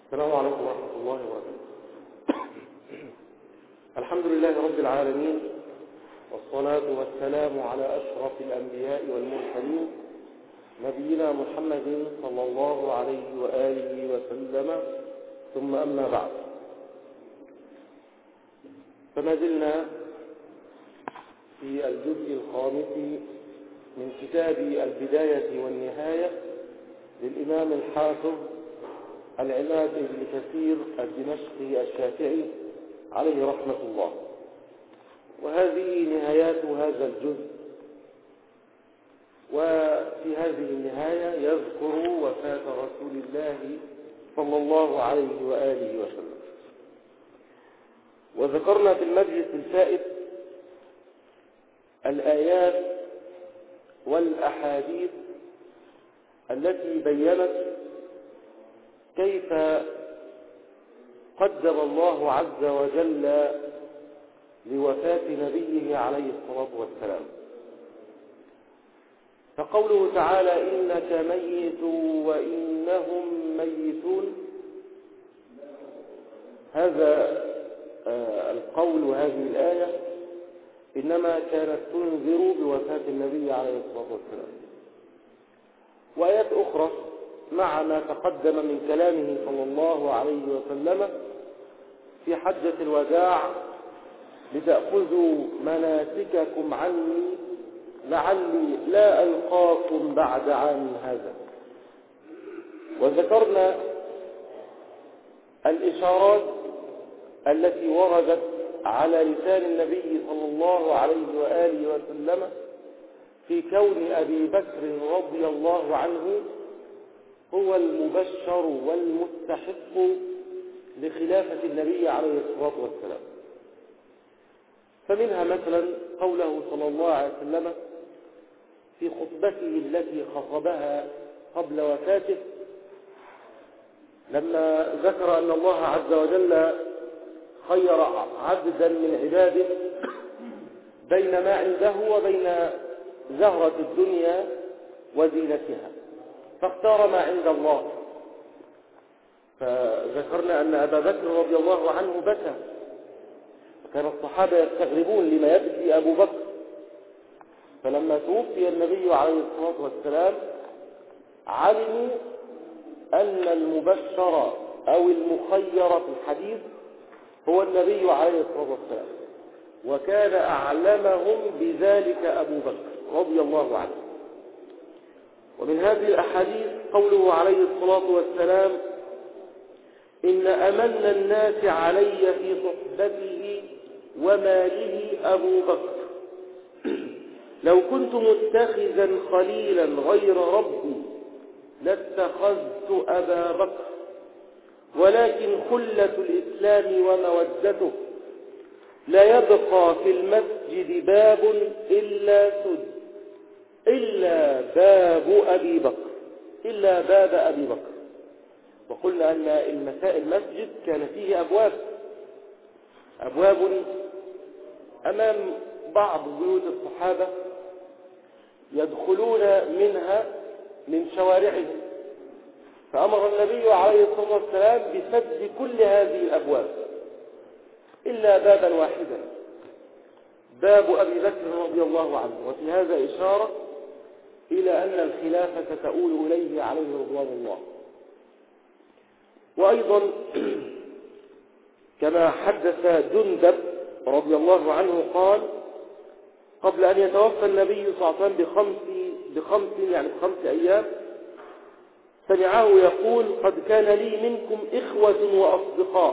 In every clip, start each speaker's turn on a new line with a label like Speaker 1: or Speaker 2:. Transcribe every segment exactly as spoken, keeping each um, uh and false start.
Speaker 1: السلام عليكم ورحمة الله وبركاته. الحمد لله رب العالمين، والصلاة والسلام على أشرف الأنبياء والمرسلين نبينا محمد صلى الله عليه وآله وسلم، ثم أما بعد. فما زلنا في الجزء الخامس من كتاب البداية والنهاية للإمام الحافظ العماد بن كثير الدمشقي الشافعي عليه رحمة الله، وهذه نهايات هذا الجزء. وفي هذه النهاية يذكر وفاة رسول الله صلى الله عليه وآله وسلم. وذكرنا في المجلس الفائت الآيات والأحاديث التي بيّنت كيف قدر الله عز وجل لوفاة نبيه عليه الصلاة والسلام. فقوله تعالى: إنك ميت وإنهم ميتون، هذا آه القول وهذه الآية إنما كانت تنذر بوفاة النبي عليه الصلاة والسلام. وآيات أخرى مع ما تقدم من كلامه صلى الله عليه وسلم في حجة الوداع: لتأخذوا مناسككم عني لعلي لا ألقاكم بعد عام هذا. وذكرنا الإشارات التي وردت على لسان النبي صلى الله عليه وآله وسلم في كون أبي بكر رضي الله عنه هو المبشر والمستحق لخلافة النبي عليه الصلاة والسلام. فمنها مثلا قوله صلى الله عليه وسلم في خطبته التي خطبها قبل وفاته، لما ذكر أن الله عز وجل خير عبدا من عباده بين ما عنده وبين زهرة الدنيا وزينتها، فاختار ما عند الله. فذكرنا أن أبا بكر رضي الله عنه بكى، وكان الصحابة يستغربون لما يبكي أبو بكر. فلما توفي النبي عليه الصلاة والسلام علموا أن المبشر أو المخير في الحديث هو النبي عليه الصلاة والسلام، وكان أعلمهم بذلك أبو بكر رضي الله عنه. ومن هذه الأحاديث قوله عليه الصلاة والسلام: إن أمن الناس علي في صحبته وماله أبو بكر، لو كنت متخذا خليلا غير ربي لاتخذت أبا بكر، ولكن خلة الإسلام ومودته لا يبقى في المسجد باب إلا سد إلا باب أبي بكر إلا باب أبي بكر. وقلنا أن المساء المسجد كان فيه أبواب أبواب أمام بعض بيوت الصحابة يدخلون منها من شوارعهم، فأمر النبي عليه الصلاة والسلام بسد كل هذه الأبواب إلا بابا واحدا، باب أبي بكر رضي الله عنه. وفي هذا إشارة إلى أن الخلافة تؤول إليه عليه رضوان الله. وأيضا كما حدث جندب رضي الله عنه قال: قبل أن يتوفى النبي صلى الله عليه وسلم بخمس, بخمس يعني بخمس أيام سمعه يقول: قد كان لي منكم إخوة وأصدقاء،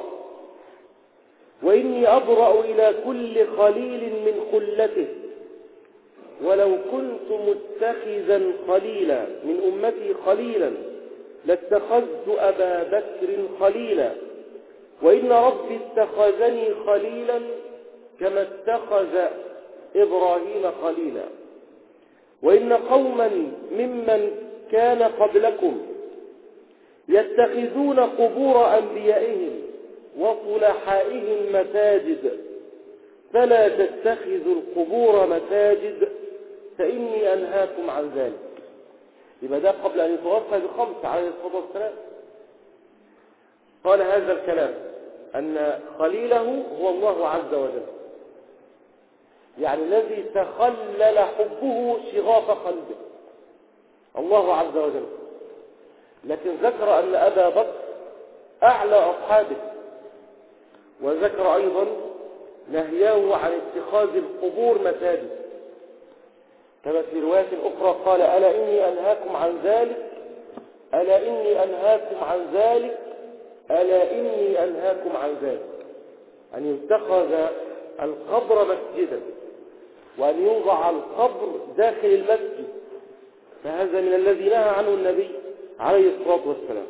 Speaker 1: وإني أبرأ إلى كل خليل من خلته، ولو كنت متخذا خليلا من أمتي خليلا لاتخذت أبا بكر خليلا، وإن ربي اتخذني خليلا كما اتخذ إبراهيم خليلا، وإن قوما ممن كان قبلكم يتخذون قبور أنبيائهم وصلحائهم مساجد، فلا تتخذوا القبور مساجد فإني أنهاكم عن ذلك. يبقى ده قبل أن يتوفى بخمس عليه الصلاة والسلام. قال هذا الكلام أن خليله هو الله عز وجل، يعني الذي تخلل حبه شغاف قلبه الله عز وجل. لكن ذكر أن أبا بكر أعلى أصحابه، وذكر أيضا نهيه عن اتخاذ القبور مساجد، كما في رواية أخرى قال ألا إني أنهاكم عن ذلك ألا إني أنهاكم عن ذلك ألا إني أنهاكم عن ذلك، أن يتخذ القبر مسجدا وأن يوضع القبر داخل المسجد، فهذا من الذي نهى عنه النبي عليه الصلاة والسلام.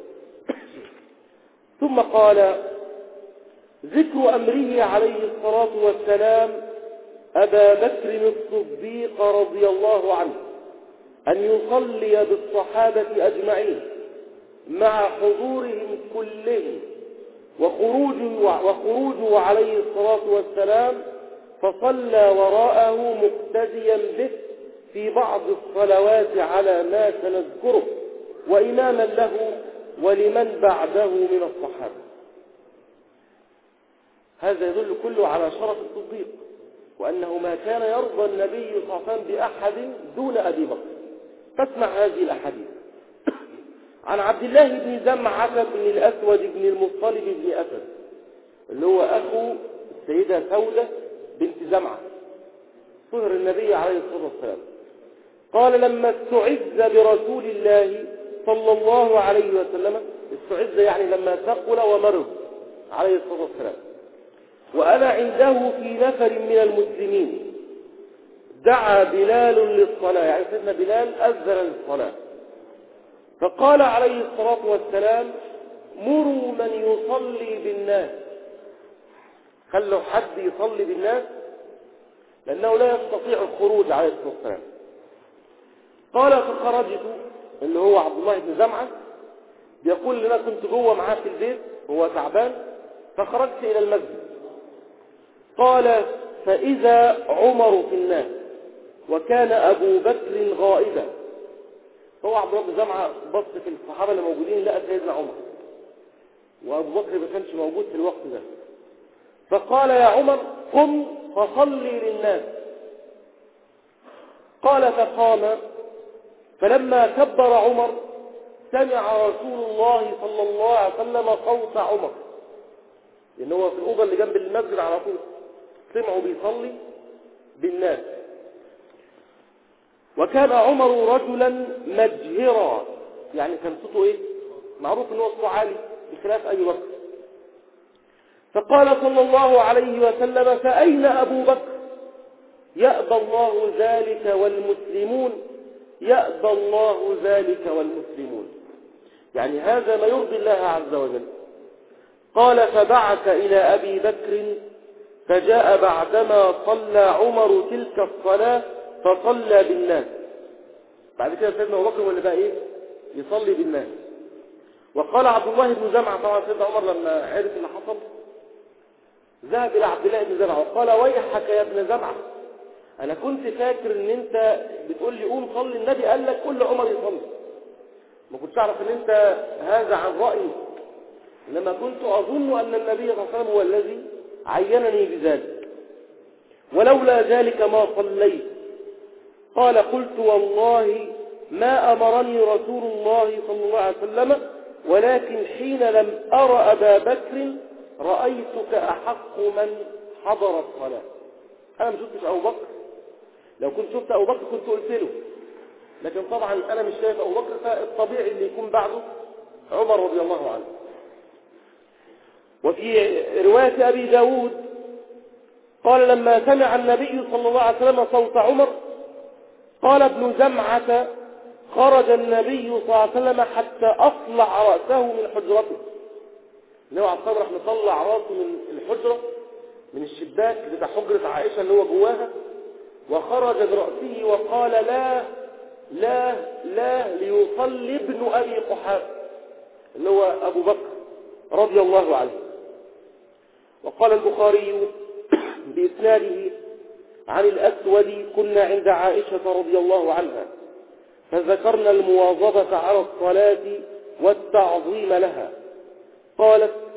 Speaker 1: ثم قال ذكر أمره عليه الصلاة والسلام أبا بكر الصديق رضي الله عنه أن يصلي بالصحابة أجمعين مع حضورهم كلهم وخروجه, وخروجه عليه الصلاة والسلام، فصلى وراءه مقتديا به في بعض الصلوات على ما سنذكره، وإماما له ولمن بعده من الصحابة. هذا يدل كله على شرف الصديق، وأنه ما كان يرضى النبي صلى الله عليه وسلم بأحد دون أبي بكر. فاسمع هذه الأحاديث. عن عبد الله بن زمعة بن الأسود بن المطلب بن أسد، اللي هو أخو السيدة سودة بنت زمعة صهر النبي عليه الصلاة والسلام، قال لما استعز برسول الله صلى الله عليه وسلم، استعز يعني لما ثقل ومرض عليه الصلاة والسلام، وأنا عنده في نفر من المسلمين، دعا بلال للصلاة، يعني سيدنا بلال أذن للصلاة، فقال عليه الصلاة والسلام مروا من يصلي بالناس، خلوا حد يصلي بالناس لأنه لا يستطيع الخروج عليه الصلاة والسلام. قال فخرجت، اللي هو عبد الله بن زمعة بيقول لنا كنت جوه معاه في البيت وهو تعبان، فخرجت إلى المسجد. قال فإذا عمر في الناس وكان أبو بكر غائبا. هو عبد الله بن زمعة بص في الصحابة اللي موجودين لقى سيدنا عمر، وأبو بكر ما كانش موجود في الوقت ده، فقال يا عمر قم فصلي للناس. قال فقام، فلما كبر عمر سمع رسول الله صلى الله عليه وسلم صوت عمر، لأن هو في الأوضة اللي جنب المسجد على طول، سمعوا بيصلي بالناس. وكان عمر رجلا مجهرا، يعني كان صوته ايه؟ معروف ان هو صوته عالي بخلاف أبي بكر. فقال صلى الله عليه وسلم فأين أبو بكر؟ يأبى الله ذلك والمسلمون، يأبى الله ذلك والمسلمون، يعني هذا ما يرضي الله عز وجل. قال فبعث إلى أبي بكر فجاء بعدما صلى عمر تلك الصلاة فصلى بالناس. بعد كده سيدنا أبو بكر واللي بقى إيه؟ يصلي بالناس. وقال عبد الله بن زمعة، طبعا سيدنا عمر لما عرف اللي حصل ذهب إلى عبد الله بن زمعة وقال ويحك يا ابن زمعة، أنا كنت فاكر إن أنت بتقول لي قوم صلي، النبي قال لك كل عمر يصلي، ما كنتش أعرف إن أنت هذا عن رأيي، لما كنت أظن أن النبي صلى الله عليه وسلم هو الذي عينني بذلك، ولولا ذلك ما صليت. قال قلت والله ما أمرني رسول الله صلى الله عليه وسلم، ولكن حين لم أرى أبا بكر رأيتك أحق من حضر الصلاة. أنا ما شفتش أبو بكر، لو كنت شفت أبو بكر كنت قلت له، لكن طبعا أنا مش شايف أبو بكر، فالطبيعي اللي يكون بعده عمر رضي الله عنه. وفي رواية أبي داود قال لما سمع النبي صلى الله عليه وسلم صوت عمر قال ابن زمعة خرج النبي صلى الله عليه وسلم حتى أطلع رأسه من حجرته، اللي هو عصام راح نطلع رأسه من الحجرة من الشباك بتاع حجرة عائشة اللي هو جواها، وخرج برأسه وقال لا لا لا ليصلي ابن أبي قحافة اللي هو أبو بكر رضي الله عنه. وقال البخاري بإسناده عن الأسود كنا عند عائشة رضي الله عنها فذكرنا المواظبة على الصلاة والتعظيم لها، قالت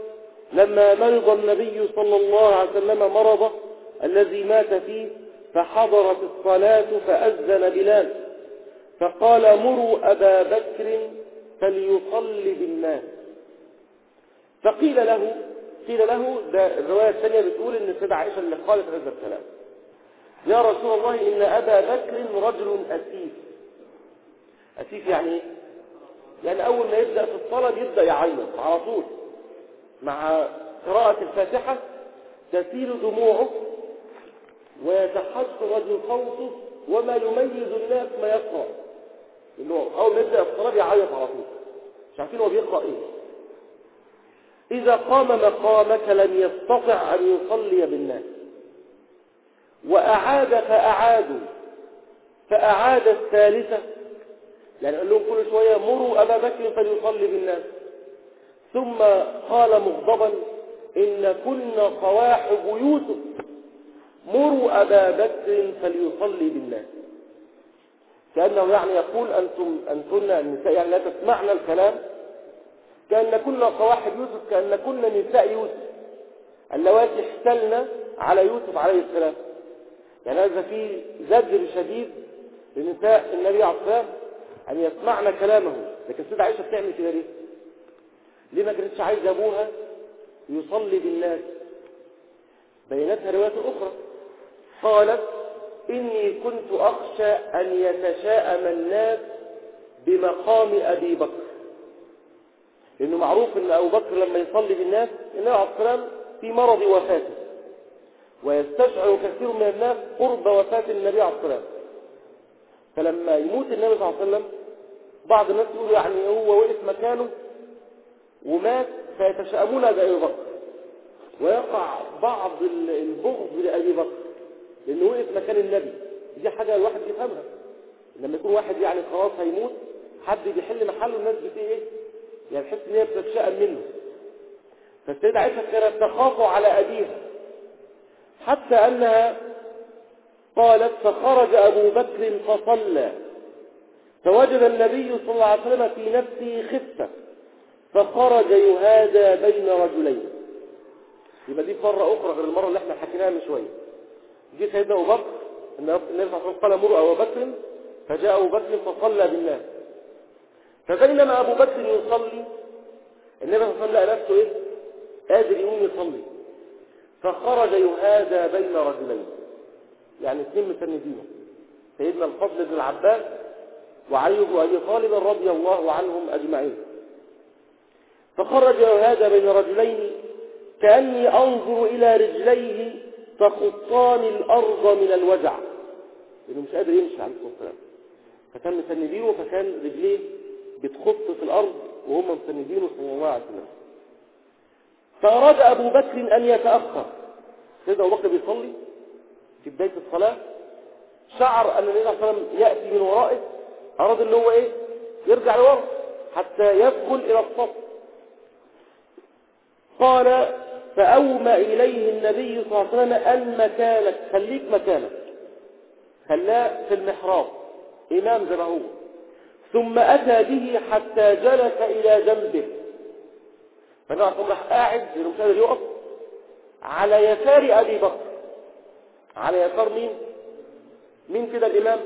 Speaker 1: لما مرض النبي صلى الله عليه وسلم مرضه الذي مات فيه، فحضرت الصلاة فأذن بلال فقال مروا أبا بكر فليصلي بالناس. فقيل له قيل له ده الرواية الثانية بتقول إن السيدة عائشة اللي قالت هذا الكلام: يا رسول الله إن أبا بكر رجل أسيف. أسيف يعني إيه؟ يعني أول ما يبدأ في الصلاة يبدأ يعيط على طول، مع قراءة الفاتحة تسيل دموعه ويتحسر صوته، وما يميز الناس ما يقرأ، إنه أول ما يبدأ الصلاة يعيط على طول، مش عارفين هو بيقرأ إيه. إذا قام مقامك لم يستطع أن يصلي بالناس، وأعاد فأعادوا فأعاد الثالثة، يعني قال لهم كل شوية مروا أبا بكر فليصلي بالناس. ثم قال مغضبا: إن كنا قواحب يوسف، مروا أبا بكر فليصلي بالناس. كأنه يعني يقول أنتم أنتن النساء يعني لا تسمعنا الكلام، كأن كنا قواحب يوسف، كأن كنا نساء يوسف اللواتي احتلنا على يوسف عليه السلام. يعني هذا فيه زجر شديد لنساء النبي عليه الصلاة والسلام أن يسمعنا كلامه. لكن السيدة عائشة بتعمل كده ليه؟ ليه ما كانتش عايزة أبوها يصلي بالناس؟ بينتها روايات أخرى قالت: إني كنت أخشى أن يتشاءم الناس بمقام أبي بكر، لأنه معروف أن أبو بكر لما يصلي بالناس النبي عليه الصلاة والسلام في مرض وفاته، ويستشعر كثير من الناس قرب وفاة النبي عليه الصلاة والسلام. فلما يموت النبي صلى الله عليه وسلم بعض الناس يقولوا يعني هو وقف مكانه ومات، فيتشاءمون بأبي بكر، ويقع بعض البغض لأبي بكر لأنه وقف مكان النبي. دي حاجة الواحد يفهمها، لما يكون واحد يعني خلاص هيموت، حد بيحل محله، الناس بتيه ايه؟ يعني تحس ان هي بتتشائم منه. فالسيدة عائشة كانت تخاف على أبيها، حتى أنها قالت: فخرج أبو بكر فصلى، فوجد النبي صلى الله عليه وسلم في نفسه خفة، فخرج يهادى بين رجلين. يبقى دي مرة أخرى غير المرة اللي احنا حكيناها من شوية. جه سيدنا أبو بكر، النبي صلى الله عليه وسلم قال: مروا أبو بكر، فجاء أبو بكر فصلى بالناس. فبينما أبو بكر يصلي، النبي صلى الله عليه وسلم لقى نفسه إيه؟ قادر يقوم يصلي، فخرج يهادى بين رجلين، يعني اثنين مسندين، سيدنا الفضل بن العباس وعلي بن أبي طالب رضي الله عنهم أجمعين. فخرج يهادى بين رجلين كأني أنظر إلى رجليه تخطان الأرض من الوجع، لأنه مش قادر يمشي عليه الصلاة والسلام، فكان مسندينه، فكان رجليه بتخط في الأرض وهم مسندينه صلى الله عليه وسلم. فأراد أبو بكر أن يتأخر. سيدنا أبو بكر بيصلي في بداية الصلاة، شعر أن النبي صلى الله عليه وسلم يأتي من ورائه، أراد أن هو إيه؟ يرجع لورا حتى يدخل إلى الصف. قال: فأومى إليه النبي صلى الله عليه وسلم أن مكانك، خليك مكانك، خلاه في المحراب إمام زي ما هو. ثم أتى به حتى جلس إلى جنبه، فنعم راح قاعد لأنه مش قادر يقف على يسار أبي بكر. على يسار مين؟ مين كده الإمام؟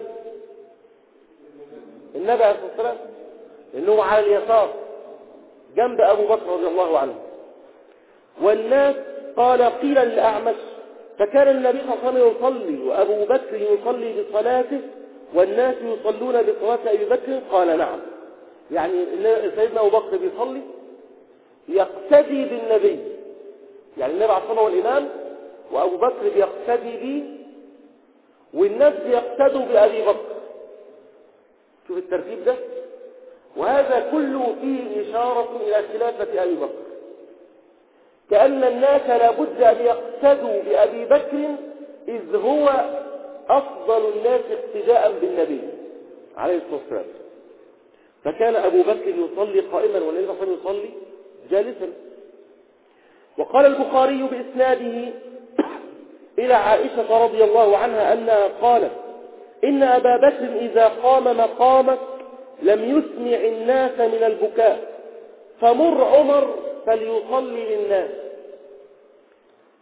Speaker 1: النبي عليه الصلاة والسلام، لأنه على اليسار جنب أبو بكر رضي الله عنه. والناس قال قيل للأعمش: فكان النبي صلى الله عليه وسلم يصلي وأبو بكر يصلي بصلاته والناس يصلون بصلاة أبي بكر؟ قال: نعم. يعني سيدنا أبو بكر بيصلي يقتدي بالنبي، يعني النبي عليه الصلاة والسلام هو الإمام، وأبو بكر بيقتدي به، والناس بيقتدوا بأبي بكر. شوف الترتيب ده، وهذا كله فيه إشارة إلى خلافة أبي بكر، كأن الناس لابد أن يقتدوا بأبي بكر إذ هو أفضل الناس اقتداء بالنبي عليه الصلاة والسلام. فكان أبو بكر يصلي قائما والنبي صلى الله عليه وسلم يصلي جالسا. وقال البخاري بإسناده إلى عائشة رضي الله عنها أنها قالت: إن أبا بكر إذا قام مقامك لم يسمع الناس من البكاء، فمر عمر فليصلي للناس.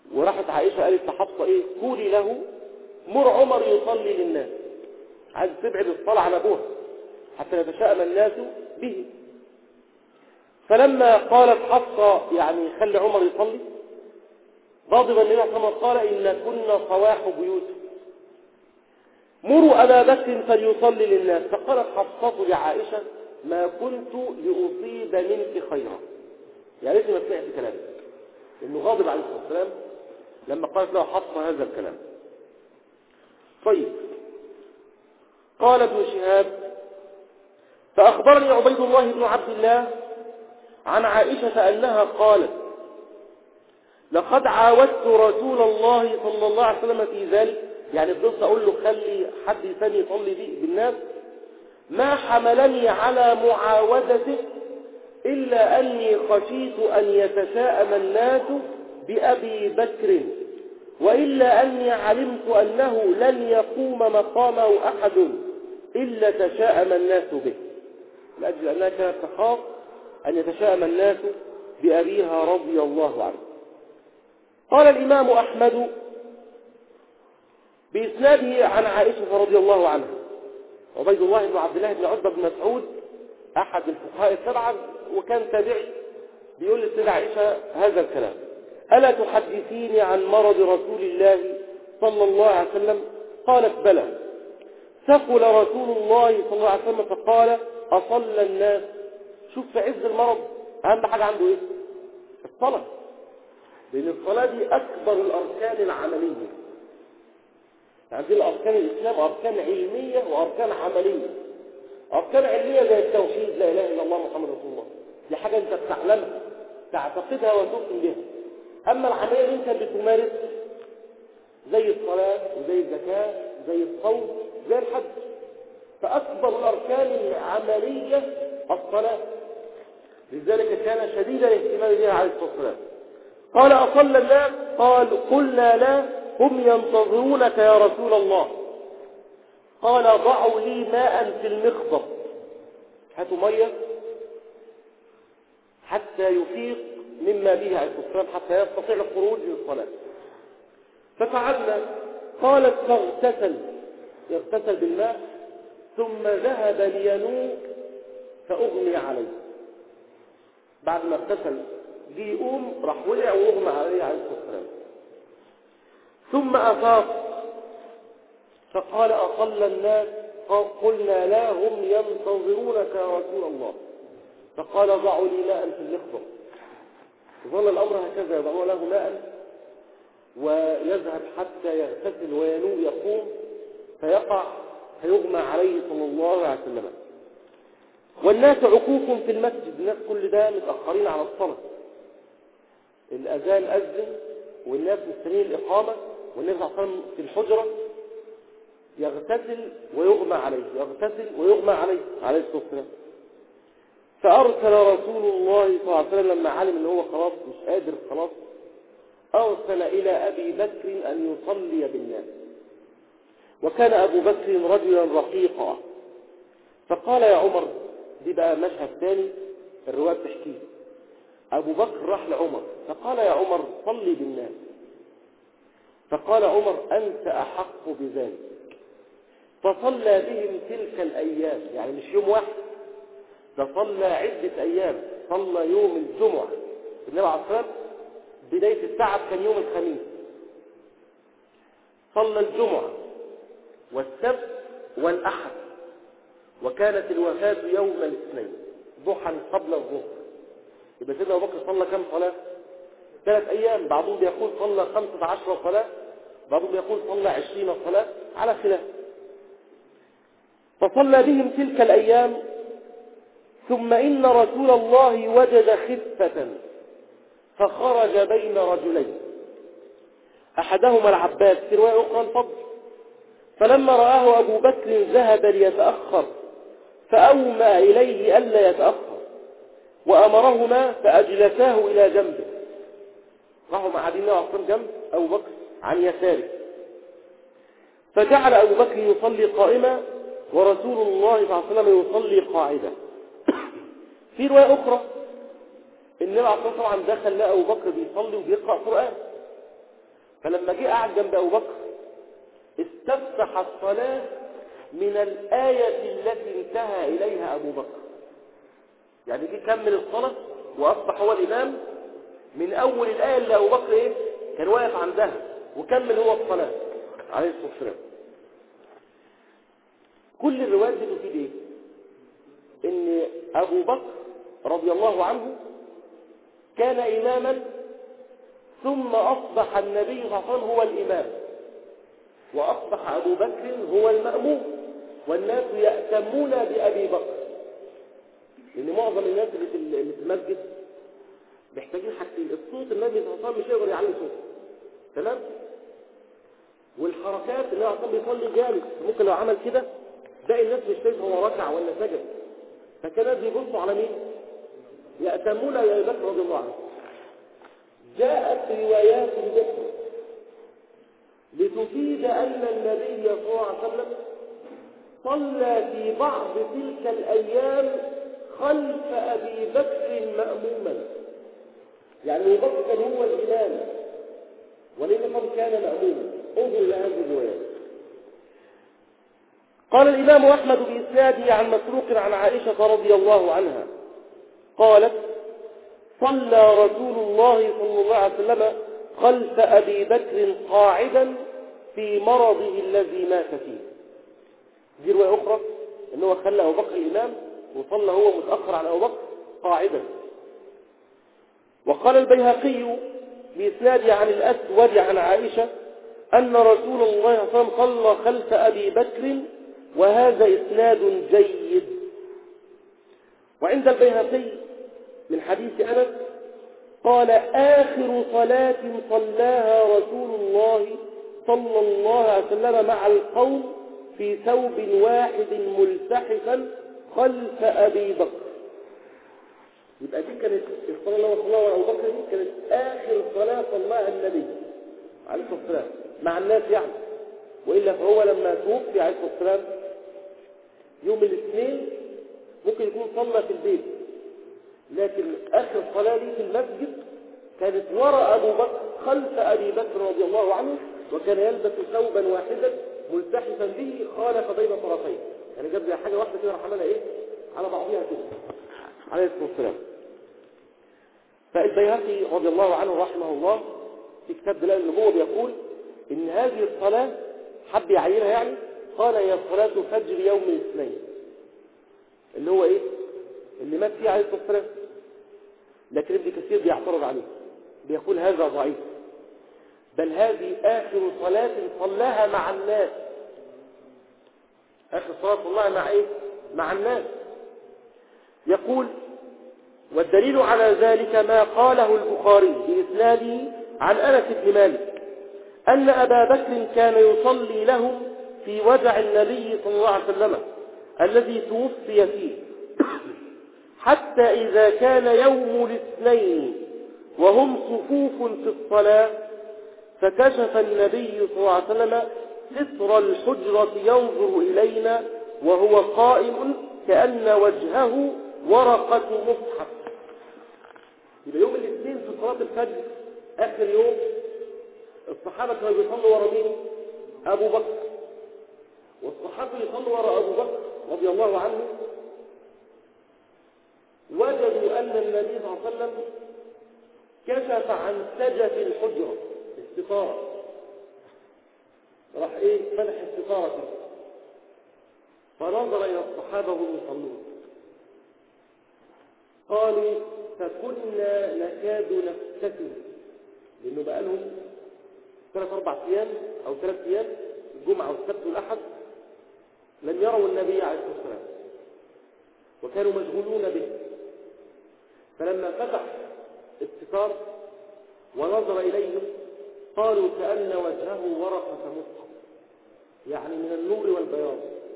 Speaker 1: وراحت عائشة قالت لحفصة ايه؟ قولي له مر عمر يصلي للناس. عايز تبعد الصلاة عن ابوها حتى يتشائم الناس به. فلما قالت حفصة يعني خلي عمر يصلي، غاضب النبي صلى الله عليه وسلم قال إن كنا صواح بيوت، مروا أبا بكر فليصلي للناس. فقالت حفصة لعائشة ما كنت لأصيب منك خيرا، يعني ليس ما سمعت كلامك، إنه غاضب عليه الصلاة والسلام لما قالت له حفصة هذا الكلام. طيب، قال ابن شهاب فأخبرني عبيد الله بن عبد الله عن عائشة أنها قالت لقد عاودت رسول الله صلى الله عليه وسلم في ذلك، يعني فضلت أقول له خلي حد ثاني يصلي بي بالناس، ما حملني على معاودته إلا أني خشيت أن يتشاءم الناس بأبي بكر، وإلا أني علمت أنه لن يقوم مقامه أحد إلا تشاءم الناس به، لأجل أنها كانت تخاف أن يتشاءم الناس بأبيها رضي الله عنه. قال الإمام أحمد بإسناده عن عائشة رضي الله عنها، عبيد الله بن عبد الله بن عتبة بن مسعود أحد الفقهاء السبعة وكان تابعي، بيقول للسيدة عائشة هذا الكلام: ألا تحدثيني عن مرض رسول الله صلى الله عليه وسلم؟ قالت بلى. ثقل رسول الله صلى الله عليه وسلم فقال أصلى الناس. شوف في عز المرض أهم حاجة عنده إيه؟ الصلاة، لأن الصلاة دي أكبر الأركان العملية. عندنا أركان الإسلام أركان علمية وأركان عملية. أركان علمية زي التوحيد لا إله إلا الله محمد رسول الله، دي حاجة أنت بتعلمها تعتقدها وتؤمن بها. أما العملية اللي أنت بتمارس زي الصلاة وزي الزكاة زي الصوم زي الحج، فأكبر الأركان العملية الصلاة، لذلك كان شديد الاهتمام بها عليه الصلاة والسلام. قال أصلى الناس؟ قال قلنا لا، هم ينتظرونك يا رسول الله. قال ضعوا لي ماء في المخضب، هاتوا مية حتى يفيق مما به عليه الصلاة والسلام حتى يستطيع الخروج للصلاة. ففعلنا. قالت فاغتسل، يغتسل بالماء ثم ذهب لينوء فأغمي عليه. بعد ما اغتسل جه يقوم راح وقع وأغمى عليه عليه الصلاة والسلام. ثم أفاق فقال أصلى الناس؟ قلنا لا، هم ينتظرونك يا رسول الله. فقال ضعوا لي ماء في المخضب. ظل الأمر هكذا، يضعوا له ماء ويذهب حتى يغتسل وينوء يقوم فيقع فيغمى عليه صلى الله عليه وسلم. والناس عكوف في المسجد، الناس كل ده متأخرين على الصلاة، الأذان أذن والناس مستنين الإقامة، والنبي صلى الله عليه وسلم في الحجرة يغتسل ويغمى عليه، يغتسل ويغمى عليه عليه الصلاة والسلام. فأرسل رسول الله صلى الله عليه وسلم لما علم أنه هو خلاص مش قادر خلاص، أرسل إلى أبي بكر أن يصلي بالناس. وكان أبو بكر رجلا رقيقا، فقال يا عمر، دي بقى مشهد ثاني الرواية بتحكيه. أبو بكر راح لعمر فقال يا عمر صلي بالناس. فقال عمر أنت أحق بذلك. فصلى بهم تلك الأيام، يعني مش يوم واحد، ده صلى عدة أيام. صلى يوم الجمعة، النبي عليه الصلاة والسلام بداية التعب كان يوم الخميس، صلى الجمعة والسبت والأحد، وكانت الوفاة يوم الاثنين ضحى قبل الظهر. يبقى سيدنا أبو بكر صلى كم صلاة؟ ثلاث أيام. بعضهم بيقول صلى خمسة عشر صلاة، بعضهم بيقول صلى عشرين صلاة، على خلاف. فصلى بهم تلك الأيام. ثم إن رسول الله وجد خفة فخرج بين رجلين، أحدهما العباس، في رواية أخرى الفضل. فلما رآه أبو بكر ذهب ليتأخر فأومى إليه ألا يتأخر، وأمرهما فأجلساه إلى جنبه. راحوا قاعدين واقفين جنب أبو بكر عن يساره، فجعل أبو بكر يصلي قائما ورسول الله صلى الله عليه وسلم يصلي قاعدا. في رواية أخرى النبي عليه الصلاة والسلام دخل لقى أبو بكر بيصلي وبيقرأ قرآن، فلما جه قعد جنب أبو بكر استفتح الصلاة من الآية التي انتهى إليها أبو بكر. يعني جه كمل الصلاة وأصبح هو الإمام من أول الآية اللي أبو بكر إيه كان واقف عندها، وكمل هو الصلاة عليه الصلاة والسلام. كل الروايات دي تفيد إيه؟ إن أبو بكر رضي الله عنه كان إماما، ثم أصبح النبي صلى الله عليه وسلم هو الإمام، وأصبح أبو بكر هو المأموم، والناس يأتمون بأبي بكر. لأن معظم الناس اللي في اللي في المسجد محتاجين حاجتين: الصوت، النبي صلى الله عليه وسلم مش هيقدر يعلي صوته، تمام؟ والحركات، اللي هو عشان بيصلي جالس، ممكن لو عمل كده باقي الناس مش شايف هو ركع ولا سجد، فكان بيبصوا على مين؟ يأتمون بأبي بكر رضي الله عنه. جاءت روايات أخرى لتفيد أن النبي صلى الله عليه وسلم صلى في بعض تلك الأيام خلف أبي بكر مأموما. يعني أبو بكر كان هو الإمام والإمام كان مأموما. انظر إلى هذه الروايات. قال الإمام أحمد بإسناده عن مسروق عن عائشة رضي الله عنها قالت: صلى رسول الله صلى الله عليه وسلم خلف أبي بكر قاعدا في مرضه الذي مات فيه. دي رواية أخرى إن هو خلى أبو بكر الإمام وصلى هو متأخر عن أبو بكر قاعدا. وقال البيهقي بإسناده عن الأسود عن عائشة أن رسول الله صلى الله عليه وسلم صلى خلف أبي بكر، وهذا إسناد جيد. وعند البيهقي من حديث أنس قال: آخر صلاة صلاها رسول الله صلى الله عليه وسلم مع القوم في ثوب واحد ملتحفا خلف أبي بكر. يبقى دي كانت الصلاة اللي هو صلاها أبو بكر، دي كانت آخر صلاة صلاها النبي عليه الصلاة والسلام مع الناس يعني. وإلا فهو لما توفي عليه الصلاة والسلام يوم الاثنين ممكن يكون صلى في البيت، لكن آخر صلاة لي في المسجد كانت وراء أبو بكر خلف أبي بكر رضي الله عنه، وكان يلبس ثوبا واحدا ملتحفا به خالف بين طرفين. يعني جاب لي حاجة واحدة كده راح عملها إيه على بعضها كده عليه الصلاة والسلام. فالبيهقي رضي الله عنه رحمه الله في كتاب دلائل النبوة بيقول إن هذه الصلاة حب يعينها، يعني قال: هي صلاة فجر يوم الاثنين، اللي هو إيه اللي مات فيه عليه الصلاة والسلام. لكن ابن كثير بيعترض عليه، بيقول هذا ضعيف، بل هذه آخر صلاة صلاها مع الناس. آخر صلاة صلاها مع إيه؟ مع الناس. يقول: والدليل على ذلك ما قاله البخاري بإسناده عن أنس بن مالك أن أبا بكر كان يصلي لهم في وجع النبي صلى الله عليه وسلم الذي توفي فيه، حتى إذا كان يوم الاثنين وهم صفوف في الصلاة فكشف النبي صلى الله عليه وسلم ستر الحجرة ينظر إلينا وهو قائم كأن وجهه ورقة مصحف. يبقى يوم الاثنين في صلاة الفجر آخر يوم الصحابة كانوا بيصلوا ورا مين؟ أبو بكر. والصحابة يصلوا ورا أبو بكر رضي الله عنه وجدوا أن النبي صلى الله عليه وسلم كشف عن سجف الحجرة، الستارة، راح إيه فتح الستارة كده، فنظر إلى الصحابة وهم يصلون قالوا: فكنا نكاد نفتتن، لأنه بقى لهم ثلاث أربع أيام أو ثلاث أيام، الجمعة والسبت والأحد، لم يروا النبي عليه الصلاة والسلام وكانوا مشغولون به. فلما فتح الستار ونظر إليهم قالوا: كأن وجهه ورقة مصحف، يعني من النور والبياض،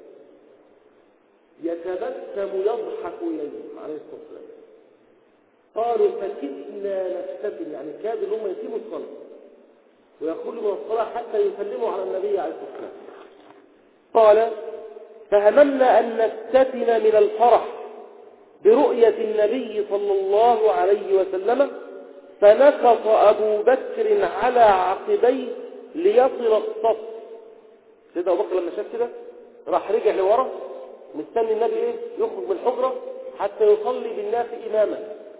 Speaker 1: يتبسم يضحك إليهم عليه الصلاة والسلام. قالوا: فكدنا نفتتن، يعني كاد هم يسيبوا الصلاة ويخرجوا من الصلاة حتى يسلموا على النبي عليه الصلاة والسلام. قال: فهممنا أن نفتتن من الفرح برؤية النبي صلى الله عليه وسلم، فنكص أبو بكر على عقبيه ليصل الصف. سيدنا أبو بكر لما شاف كده راح رجع لورا مستني النبي إيه يخرج من الحجرة حتى يصلي بالناس إماما،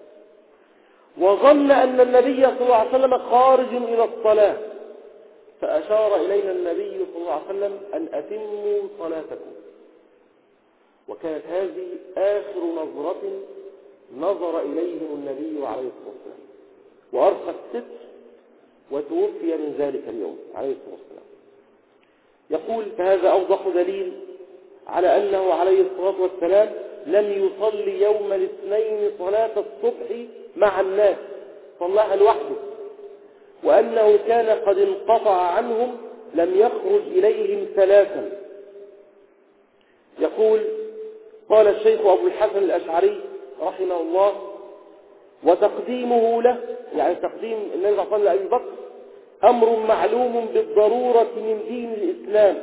Speaker 1: وظن أن النبي صلى الله عليه وسلم خارج إلى الصلاة، فأشار إلينا النبي صلى الله عليه وسلم أن أتموا صلاتكم. وكانت هذه آخر نظرة نظر إليهم النبي عليه الصلاة والسلام، وأرخى الستر وتوفي من ذلك اليوم عليه الصلاة والسلام. يقول فهذا أوضح دليل على أنه عليه الصلاة والسلام لم يصلي يوم الاثنين صلاة الصبح مع الناس، صلاها لوحده، وأنه كان قد انقطع عنهم لم يخرج إليهم ثلاثا. يقول قال الشيخ أبو الحسن الأشعري رحمه الله: وتقديمه له، يعني تقديم النبي صلى الله عليه وسلم لأبي بكر، أمر معلوم بالضرورة من دين الإسلام،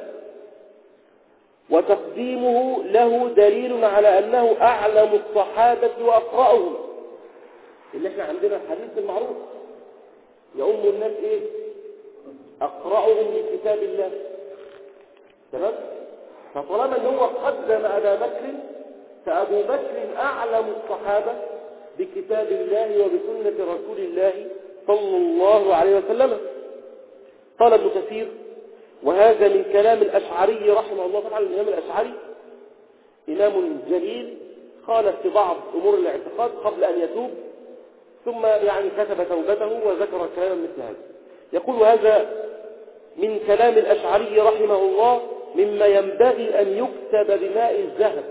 Speaker 1: وتقديمه له دليل على أنه أعلم الصحابة وأقرأهم. اللي احنا عندنا الحديث المعروف يؤم الناس ايه؟ أقرأهم لكتاب الله. تمام؟ فطالما ان هو قدم أبا بكر فأبو بكر أعلم الصحابة بكتاب الله وبسنة رسول الله صلى الله عليه وسلم. قال ابن كثير: وهذا من كلام الأشعري رحمه الله. طبعا الإمام الأشعري إمام جليل خالف في بعض أمور الاعتقاد قبل أن يتوب، ثم يعني كتب توبته وذكر كلاما مثل هذا. يقول: وهذا من كلام الأشعري رحمه الله مما ينبغي أن يكتب بماء الذهب.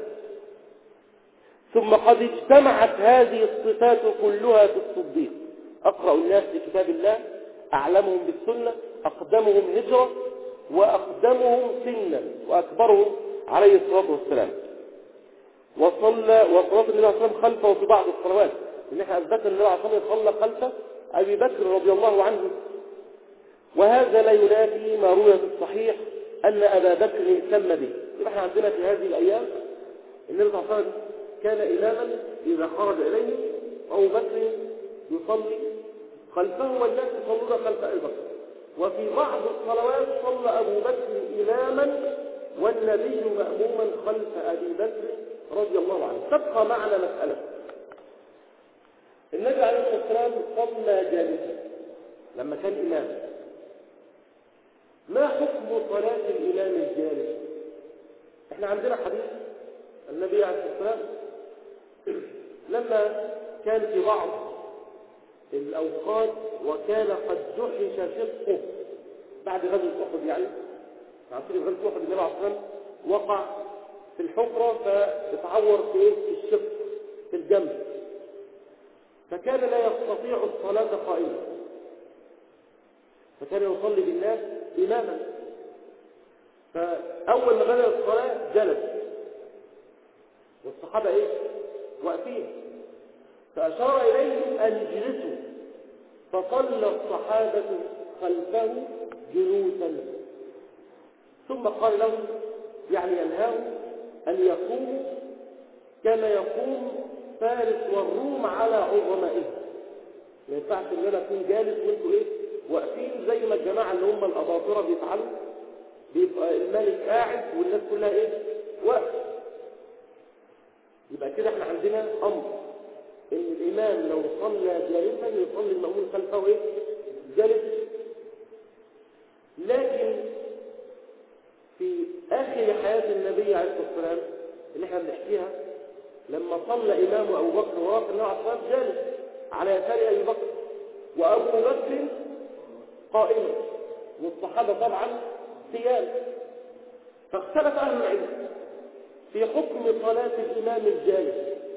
Speaker 1: ثم قد اجتمعت هذه الصفات كلها في الصديق: أقرأ الناس لكتاب الله، أعلمهم بالسنة، أقدمهم هجرة، وأقدمهم سنا، وأكبرهم عليه الصلاة والسلام. وصلى وصلاة النبي صلى الله عليه وسلم خلفه في بعض الصلوات، إن احنا أثبتنا النبي عليه الصلاة والسلام صلى خلف أبي بكر رضي الله عنه. وهذا لا ينافي ما روي في الصحيح أن أبا بكر اهتم به. يبقى احنا عندنا في هذه الأيام النبي صلى الله عليه وسلم كان إماما إذا خرج إليه، أبو بكر يصلي خلفه والناس يصلون خلف أبي بكر. وفي بعض الصلوات صلى أبو بكر إماما والنبي مأموما خلف أبي بكر رضي الله عنه. تبقى معنا مسألة: النبي عليه الصلاة والسلام صلى جالسا لما كان إمام. ما حكم صلاة الإمام الجالس؟ احنا عندنا حديث النبي عليه الصلاة والسلام لما كان في بعض الأوقات وكان قد جحش شقه بعد غزوة أحد، يعني عصير غزوة أحد النبي عليه الصلاة والسلام وقع في الحفرة فاتعور في ايه؟ في الشق في الجنب، فكان لا يستطيع الصلاة قائما، فكان يصلي بالناس إماما. فأول ما بدأ الصلاة جلس والصحابة ايه؟ واقفين، فأشار إليهم أن يجلسوا، فصلى الصحابة خلفه جلوسا، ثم قال لهم يعني ينهاهم أن يقوموا كما يقوم فارس والروم على عظمائهم. ما ينفعش ان انا اكون جالس وانتوا ايه واقفين زي ما الجماعه اللي هم الاباطره بيفعلوا، بيبقى الملك قاعد والناس كلها ايه واقفه. يبقى كده احنا عندنا امر ان الامام لو صلى جالسا يصلي المأمون خلفه ايه جالس. لكن في اخر حياه النبي عليه الصلاه والسلام اللي احنا بنحكيها لما صلى امامه ابو بكر وراء النبي عليه الصلاه والسلام جالس على يسار ابي بكر وابو بكر قائما والصحابه طبعا قيام. فاختلف اهل العلم في حكم صلاه الامام الجالس.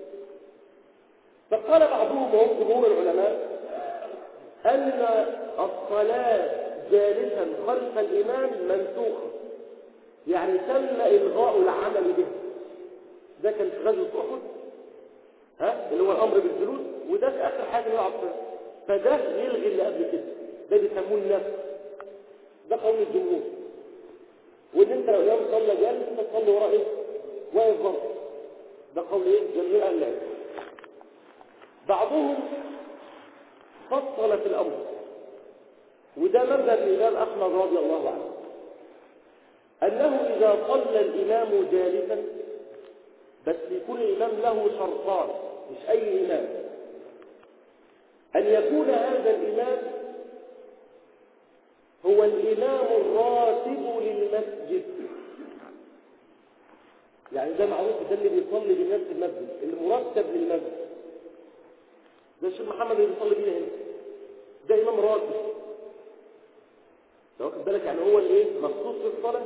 Speaker 1: فقال بعضهم وهم جمهور العلماء ان الصلاه جالسا خلف الامام منسوخه، يعني تم الغاء العمل به. ده كان في غزوه احد ها اللي هو الامر بالجلوس، وده في اخر حاجه من العصر، فده يلغي اللي قبل كده، ده بيسموه النفس. ده قول الجمهور. وان انت لو الامام صلى جالس انت تصلي وراه ايه واقف برضه. ده قول ايه جمهور اهل العلم. بعضهم فصل في الأمر، وده مذهب الإمام أحمد رضي الله عنه، أنه إذا صلى الإمام جالسا، بس يكون الإمام له شرطان، مش أي إمام، أن يكون هذا الإمام هو الإمام الراتب للمسجد. يعني ده معروف، ده اللي بيصلي بالناس في المسجد، المرتب للمسجد. ده الشيخ محمد اللي بيصلي بيه هنا، ده إمام راتب. لو واخد بالك، يعني هو اللي ايه مخصوص في الصلاة.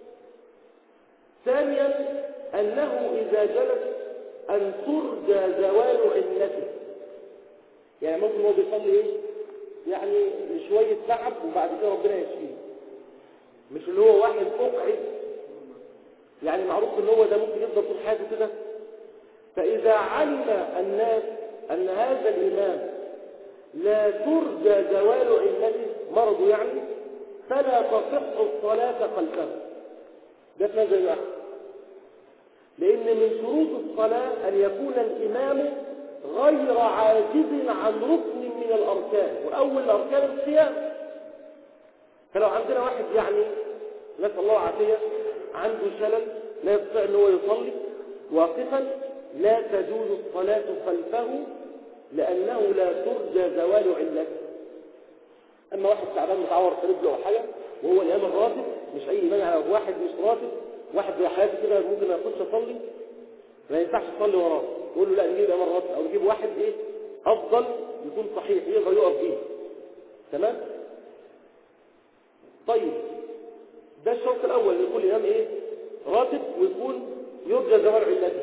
Speaker 1: ثانيا أنه إذا جلس أن ترجى زوال علته. يعني ممكن هو بيصلي ايه يعني لشوية تعب وبعد كده ربنا يشفيه، مش اللي هو واحد أقعد، يعني معروف ان هو ده ممكن يفضل طول حياته كده. فإذا علم الناس أن هذا الإمام لا ترجى زوال علته، مرضه يعني، فلا تصح الصلاة خلفه. ده في نظر الأحد، لأن من شروط الصلاة أن يكون الإمام غير عاجز عن ركن من الأركان، وأول الأركان الصيام. فلو عندنا واحد يعني نسأل الله العافية عنده شلل لا يستطيع أن هو يصلي واقفا، لا تجوز الصلاة خلفه لأنه لا ترجى زوال علته. أما واحد تعبان متعور في رجله أو حاجة وهو الإمام الراتب، مش أي إمام، يعني واحد مش راتب، واحد زي حياتي كده ممكن ما يخش يصلي، ما ينفعش تصلي وراه، يقول له لا نجيب الإمام الراتب، أو نجيب واحد إيه أفضل يكون صحيح يقدر يقف فيه. تمام؟ طيب ده الشرط الأول، يقول الإمام إيه راتب ويكون يرجى زوال علته.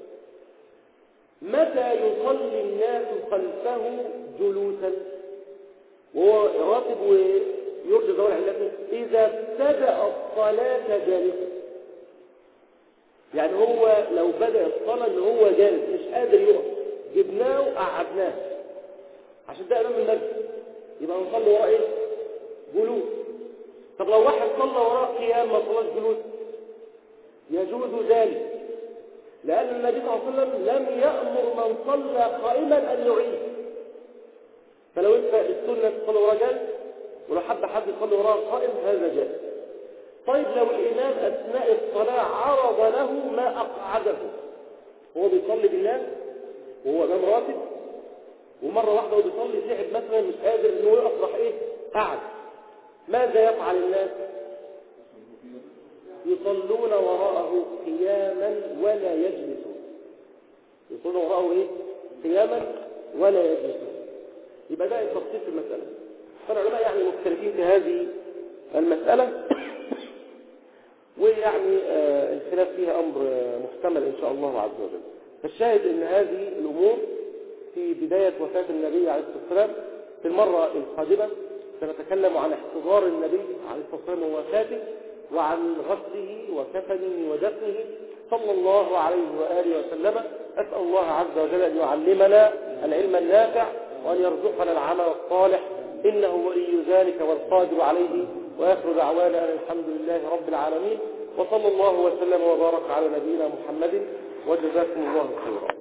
Speaker 1: متى يصلي الناس خلفه جلوسا وهو راتب ويرجى زوال علته؟ إذا ابتدأ الصلاة جالسا. يعني هو لو بدأ الصلاة اللي هو جالس مش قادر يقف، جبناه وقعدناه عشان ده إمام المسجد، يبقى نصلي وراه إيه جلوس. طب لو واحد صلى وراه قيام ما صلاش جلوس، يجوز ذلك، لأن النبي صلى الله عليه وسلم لم يأمر من صلى قائما أن يعيد. فلو انت السنة تصلي وراه جالس، ولو حب حد يصلي وراه قائم هذا جائز. طيب لو الإمام أثناء الصلاة عرض له ما أقعده، هو بيصلي بالناس وهو إمام راتب، ومرة واحدة هو بيصلي تعب مثلا مش قادر إنه يقف، راح إيه قعد، ماذا يفعل الناس؟ يصلون وراءه قياما ولا يجلسون. يصلون وراءه إيه قياما ولا يجلسون. يبقى ده التفصيل في المسألة. فالعلماء يعني مختلفين في هذه المسألة ويعني آه الخلاف فيها أمر آه محتمل إن شاء الله عز وجل. فالشاهد أن هذه الأمور في بداية وفاة النبي عليه الصلاة والسلام. في المرة القادمة سنتكلم عن احتضار النبي عليه الصلاة والسلام ووفاته، وعن غسله وكفنه ودفنه صلى الله عليه وآله وسلم. أسأل الله عز وجل أن يعلمنا العلم النافع وأن يرزقنا العمل الصالح، إنه ولي ذلك والقادر عليه. وآخر دعوانا أن الحمد لله رب العالمين، وصلى الله وسلم وبارك على نبينا محمد، وجزاكم الله خيرا.